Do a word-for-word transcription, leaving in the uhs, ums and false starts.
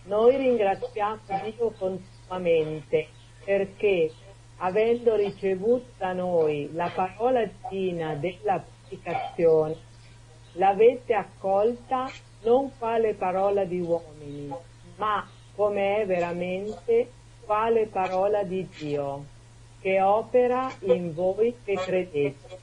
Noi ringraziamo Dio continuamente perché, avendo ricevuto da noi la parola divina della predicazione, l'avete accolta non quale parola di uomini, ma come è veramente quale parola di Dio, che opera in voi che credete.